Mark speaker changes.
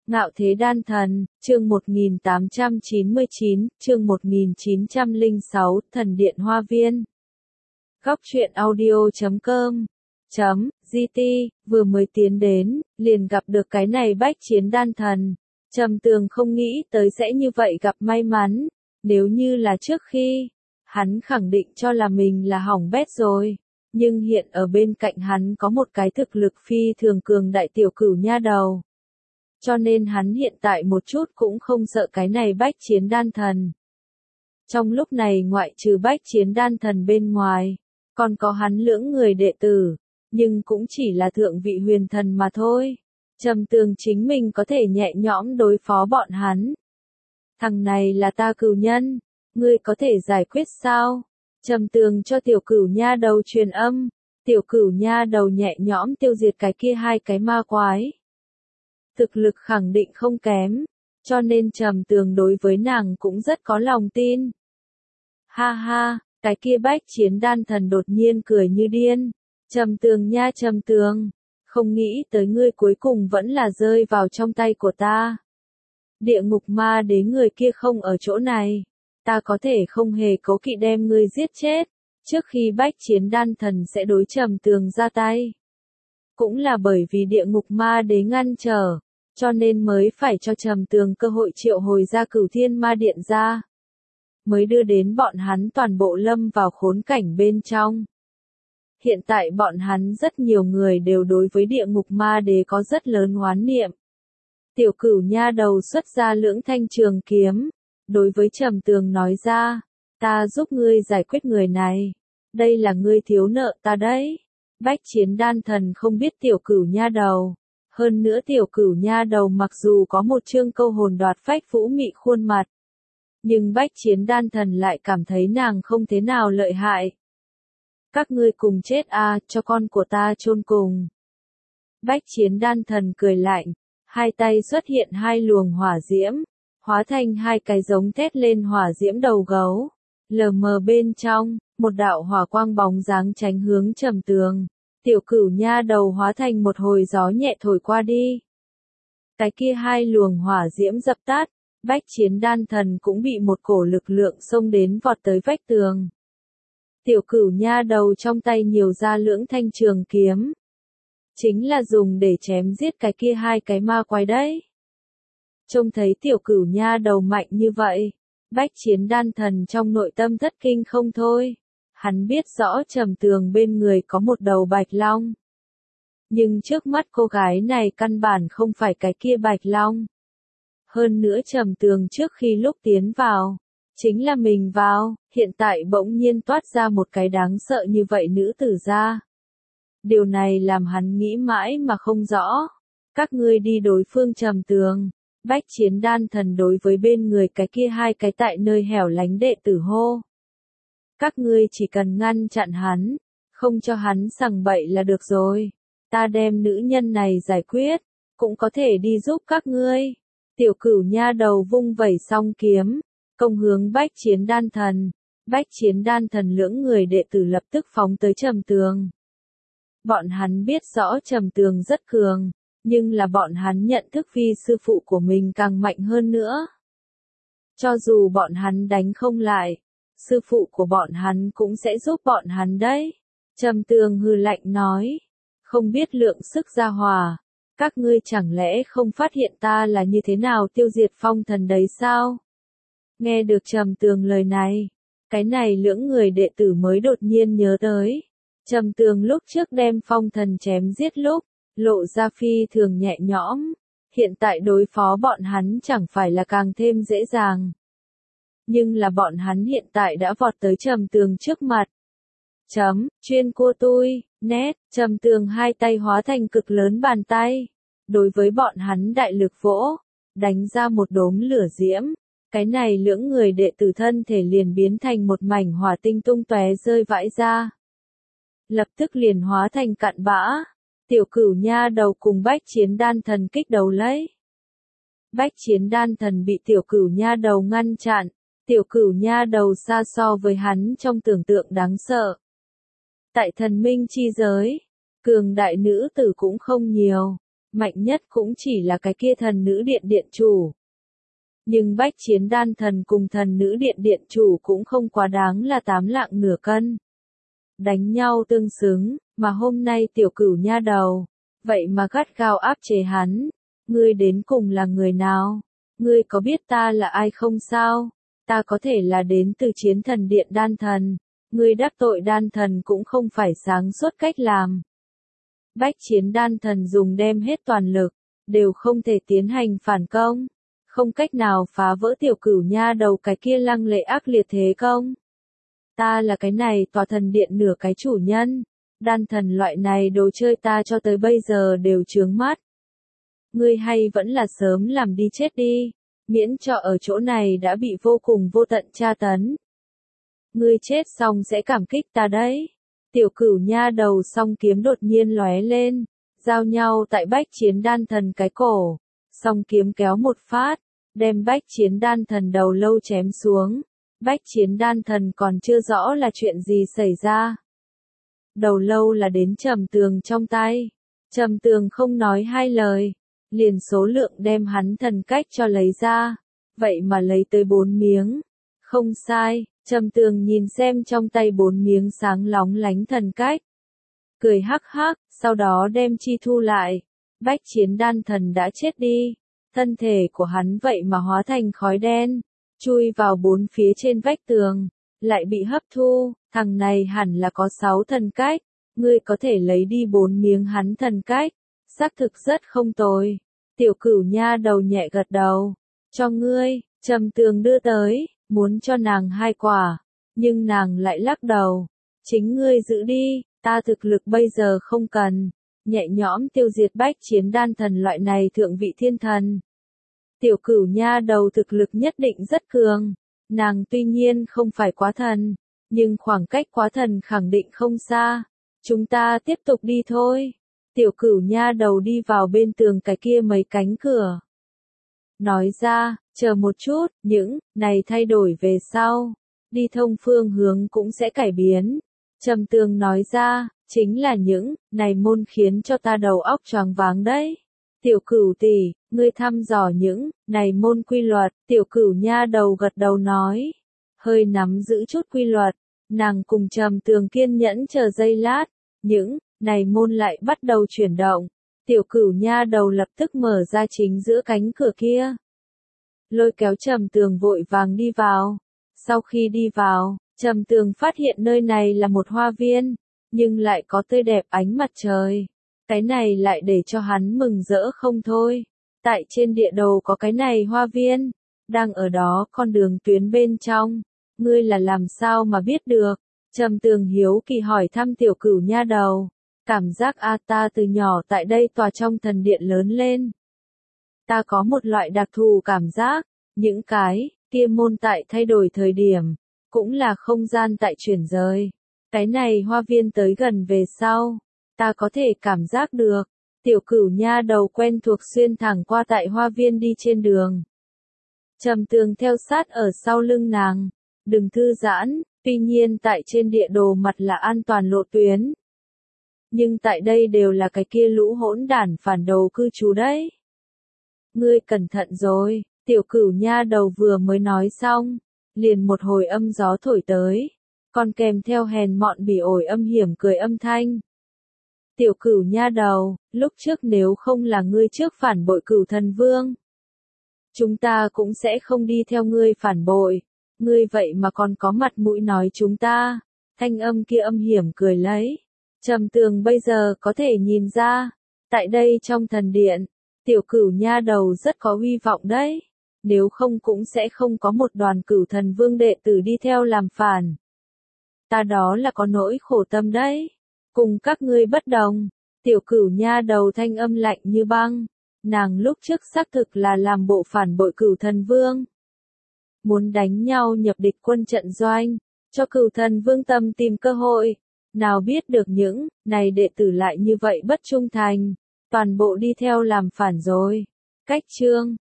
Speaker 1: Ngạo thế đan thần, chương 1899, chương 1906, Thần điện Hoa viên. Góc truyện audio.com GT, vừa mới tiến đến, liền gặp được cái này bách chiến đan thần. Trầm Tường không nghĩ tới sẽ như vậy gặp may mắn, nếu như là trước khi, hắn khẳng định cho là mình là hỏng bét rồi. Nhưng hiện ở bên cạnh hắn có một cái thực lực phi thường cường đại tiểu cửu nha đầu. Cho nên hắn hiện tại một chút cũng không sợ cái này bách chiến đan thần. Trong lúc này ngoại trừ bách chiến đan thần bên ngoài, còn có hắn lưỡng người đệ tử, nhưng cũng chỉ là thượng vị huyền thần mà thôi. Trầm Tường chính mình có thể nhẹ nhõm đối phó bọn hắn. Thằng này là ta cửu nhân, ngươi có thể giải quyết sao? Trầm Tường cho tiểu cửu nha đầu truyền âm, tiểu cửu nha đầu nhẹ nhõm tiêu diệt cái kia hai cái ma quái. Thực lực khẳng định không kém, cho nên Trầm Tường đối với nàng cũng rất có lòng tin. Ha ha, cái kia bách chiến đan thần đột nhiên cười như điên. Trầm Tường nha Trầm Tường, không nghĩ tới ngươi cuối cùng vẫn là rơi vào trong tay của ta. Địa ngục ma đế người kia không ở chỗ này, ta có thể không hề cố kỵ đem ngươi giết chết, trước khi bách chiến đan thần sẽ đối Trầm Tường ra tay. Cũng là bởi vì địa ngục ma đế ngăn trở, cho nên mới phải cho Trầm Tường cơ hội triệu hồi ra Cửu Thiên Ma Điện ra, mới đưa đến bọn hắn toàn bộ lâm vào khốn cảnh bên trong. Hiện tại bọn hắn rất nhiều người đều đối với địa ngục ma đế có rất lớn oán niệm. Tiểu cửu nha đầu xuất ra lưỡng thanh trường kiếm, đối với Trầm Tường nói ra, ta giúp ngươi giải quyết người này, đây là ngươi thiếu nợ ta đấy. Bách chiến đan thần không biết tiểu cửu nha đầu. Hơn nữa tiểu cửu nha đầu mặc dù có một chương câu hồn đoạt phách vũ mị khuôn mặt, nhưng bách chiến đan thần lại cảm thấy nàng không thế nào lợi hại. Các ngươi cùng chết à, cho con của ta chôn cùng. Bách chiến đan thần cười lạnh, hai tay xuất hiện hai luồng hỏa diễm, hóa thành hai cái giống thét lên hỏa diễm đầu gấu. Lờ mờ bên trong, một đạo hỏa quang bóng dáng tránh hướng Trầm Tường. Tiểu cửu nha đầu hóa thành một hồi gió nhẹ thổi qua đi. Cái kia hai luồng hỏa diễm dập tắt, bách chiến đan thần cũng bị một cổ lực lượng xông đến vọt tới vách tường. Tiểu cửu nha đầu trong tay nhiều ra lưỡng thanh trường kiếm. Chính là dùng để chém giết cái kia hai cái ma quái đấy. Trông thấy tiểu cửu nha đầu mạnh như vậy, bách chiến đan thần trong nội tâm thất kinh không thôi. Hắn biết rõ Trầm Tường bên người có một đầu bạch long. Nhưng trước mắt cô gái này căn bản không phải cái kia bạch long. Hơn nữa Trầm Tường trước khi lúc tiến vào, chính là mình vào, hiện tại bỗng nhiên toát ra một cái đáng sợ như vậy nữ tử ra. Điều này làm hắn nghĩ mãi mà không rõ. Các ngươi đi đối phương Trầm Tường. Bách chiến đan thần đối với bên người cái kia hai cái tại nơi hẻo lánh đệ tử hô. Các ngươi chỉ cần ngăn chặn hắn, không cho hắn sằng bậy là được rồi. Ta đem nữ nhân này giải quyết, cũng có thể đi giúp các ngươi. Tiểu cửu nha đầu vung vẩy song kiếm, công hướng bách chiến đan thần. Bách chiến đan thần lưỡng người đệ tử lập tức phóng tới Trầm Tường. Bọn hắn biết rõ Trầm Tường rất cường, nhưng là bọn hắn nhận thức phi sư phụ của mình càng mạnh hơn nữa. Cho dù bọn hắn đánh không lại, sư phụ của bọn hắn cũng sẽ giúp bọn hắn đấy. Trầm Tường hừ lạnh nói, không biết lượng sức gia hòa, các ngươi chẳng lẽ không phát hiện ta là như thế nào tiêu diệt phong thần đấy sao? Nghe được Trầm Tường lời này, cái này lưỡng người đệ tử mới đột nhiên nhớ tới. Trầm Tường lúc trước đem phong thần chém giết lúc, lộ ra phi thường nhẹ nhõm, hiện tại đối phó bọn hắn chẳng phải là càng thêm dễ dàng. Nhưng là bọn hắn hiện tại đã vọt tới Trầm Tường trước mặt. Chuyên cua tui, nét, Trầm Tường hai tay hóa thành cực lớn bàn tay. Đối với bọn hắn đại lực vỗ, đánh ra một đốm lửa diễm. Cái này lưỡng người đệ tử thân thể liền biến thành một mảnh hỏa tinh tung tóe rơi vãi ra. Lập tức liền hóa thành cặn bã. Tiểu cửu nha đầu cùng bách chiến đan thần kích đấu lấy. Bách chiến đan thần bị tiểu cửu nha đầu ngăn chặn. Tiểu cửu nha đầu xa so với hắn trong tưởng tượng đáng sợ. Tại thần minh chi giới, cường đại nữ tử cũng không nhiều, mạnh nhất cũng chỉ là cái kia thần nữ điện điện chủ. Nhưng bách chiến đan thần cùng thần nữ điện điện chủ cũng không quá đáng là 8 lạng nửa cân. Đánh nhau tương xứng, mà hôm nay tiểu cửu nha đầu, vậy mà gắt gao áp chế hắn. Ngươi đến cùng là người nào? Ngươi có biết ta là ai không sao? Ta có thể là đến từ chiến thần điện đan thần. Ngươi đắc tội đan thần cũng không phải sáng suốt cách làm. Bách chiến đan thần dùng đem hết toàn lực, đều không thể tiến hành phản công. Không cách nào phá vỡ tiểu cửu nha đầu cái kia lăng lệ ác liệt thế công. Ta là cái này tòa thần điện nửa cái chủ nhân. Đan thần loại này đồ chơi ta cho tới bây giờ đều chướng mắt. Ngươi hay vẫn là sớm làm đi chết đi, miễn cho ở chỗ này đã bị vô cùng vô tận tra tấn. Ngươi chết xong sẽ cảm kích ta đấy. Tiểu cửu nha đầu song kiếm đột nhiên lóe lên, giao nhau tại bách chiến đan thần cái cổ. Song kiếm kéo một phát, đem bách chiến đan thần đầu lâu chém xuống. Bách chiến đan thần còn chưa rõ là chuyện gì xảy ra. Đầu lâu là đến Trầm Tường trong tay. Trầm Tường không nói hai lời, liền số lượng đem hắn thần cách cho lấy ra. Vậy mà lấy tới 4 miếng. Không sai, Trầm Tường nhìn xem trong tay 4 miếng sáng lóng lánh thần cách. Cười hắc hắc, sau đó đem chi thu lại. Bách chiến đan thần đã chết đi. Thân thể của hắn vậy mà hóa thành khói đen, chui vào 4 phía trên vách tường, lại bị hấp thu. Thằng này hẳn là có 6 thần cách, ngươi có thể lấy đi 4 miếng hắn thần cách, xác thực rất không tồi. Tiểu cửu nha đầu nhẹ gật đầu, cho ngươi. Trầm Tường đưa tới, muốn cho nàng 2 quả, nhưng nàng lại lắc đầu, chính ngươi giữ đi, ta thực lực bây giờ không cần. Nhẹ nhõm tiêu diệt bách chiến đan thần loại này thượng vị thiên thần. Tiểu cửu nha đầu thực lực nhất định rất cường, nàng tuy nhiên không phải quá thần, nhưng khoảng cách quá thần khẳng định không xa. Chúng ta tiếp tục đi thôi. Tiểu cửu nha đầu đi vào bên tường cái kia mấy cánh cửa. Nói ra, chờ một chút, những này thay đổi về sau, đi thông phương hướng cũng sẽ cải biến. Trầm Tường nói ra, chính là những này môn khiến cho ta đầu óc choáng váng đấy. Tiểu cửu tỷ, ngươi thăm dò những này môn quy luật. Tiểu cửu nha đầu gật đầu nói, hơi nắm giữ chút quy luật. Nàng cùng Trầm Tường kiên nhẫn chờ giây lát, những này môn lại bắt đầu chuyển động. Tiểu cửu nha đầu lập tức mở ra chính giữa cánh cửa kia. Lôi kéo Trầm Tường vội vàng đi vào. Sau khi đi vào, Trầm Tường phát hiện nơi này là một hoa viên, nhưng lại có tươi đẹp ánh mặt trời. Cái này lại để cho hắn mừng rỡ không thôi. Tại trên địa đồ có cái này hoa viên, đang ở đó con đường tuyến bên trong. Ngươi là làm sao mà biết được? Trầm Tường hiếu kỳ hỏi thăm tiểu cửu nha đầu. Cảm giác ta từ nhỏ tại đây tòa trong thần điện lớn lên. Ta có một loại đặc thù cảm giác, những cái kia môn tại thay đổi thời điểm, cũng là không gian tại chuyển rời. Cái này hoa viên tới gần về sau, ta có thể cảm giác được. Tiểu cửu nha đầu quen thuộc xuyên thẳng qua tại hoa viên đi trên đường. Trầm Tường theo sát ở sau lưng nàng. Đừng thư giãn, tuy nhiên tại trên địa đồ mặt là an toàn lộ tuyến. Nhưng tại đây đều là cái kia lũ hỗn đản phản đồ cư trú đấy. Ngươi cẩn thận rồi, tiểu cửu nha đầu vừa mới nói xong, liền một hồi âm gió thổi tới, còn kèm theo hèn mọn bỉ ổi âm hiểm cười âm thanh. Tiểu cửu nha đầu, lúc trước nếu không là ngươi trước phản bội Cửu Thần Vương, chúng ta cũng sẽ không đi theo ngươi phản bội. Ngươi vậy mà còn có mặt mũi nói chúng ta. Thanh âm kia âm hiểm cười lấy. Trầm Tường bây giờ có thể nhìn ra, tại đây trong thần điện, tiểu cửu nha đầu rất có uy vọng đấy. Nếu không cũng sẽ không có một đoàn Cửu Thần Vương đệ tử đi theo làm phản. Ta đó là có nỗi khổ tâm đấy. Cùng các ngươi bất đồng. Tiểu cửu nha đầu thanh âm lạnh như băng. Nàng lúc trước xác thực là làm bộ phản bội Cửu Thần Vương. Muốn đánh nhau nhập địch quân trận doanh, cho Cửu Thần Vương tâm tìm cơ hội. Nào biết được những này đệ tử lại như vậy bất trung thành, toàn bộ đi theo làm phản rồi. Cách chương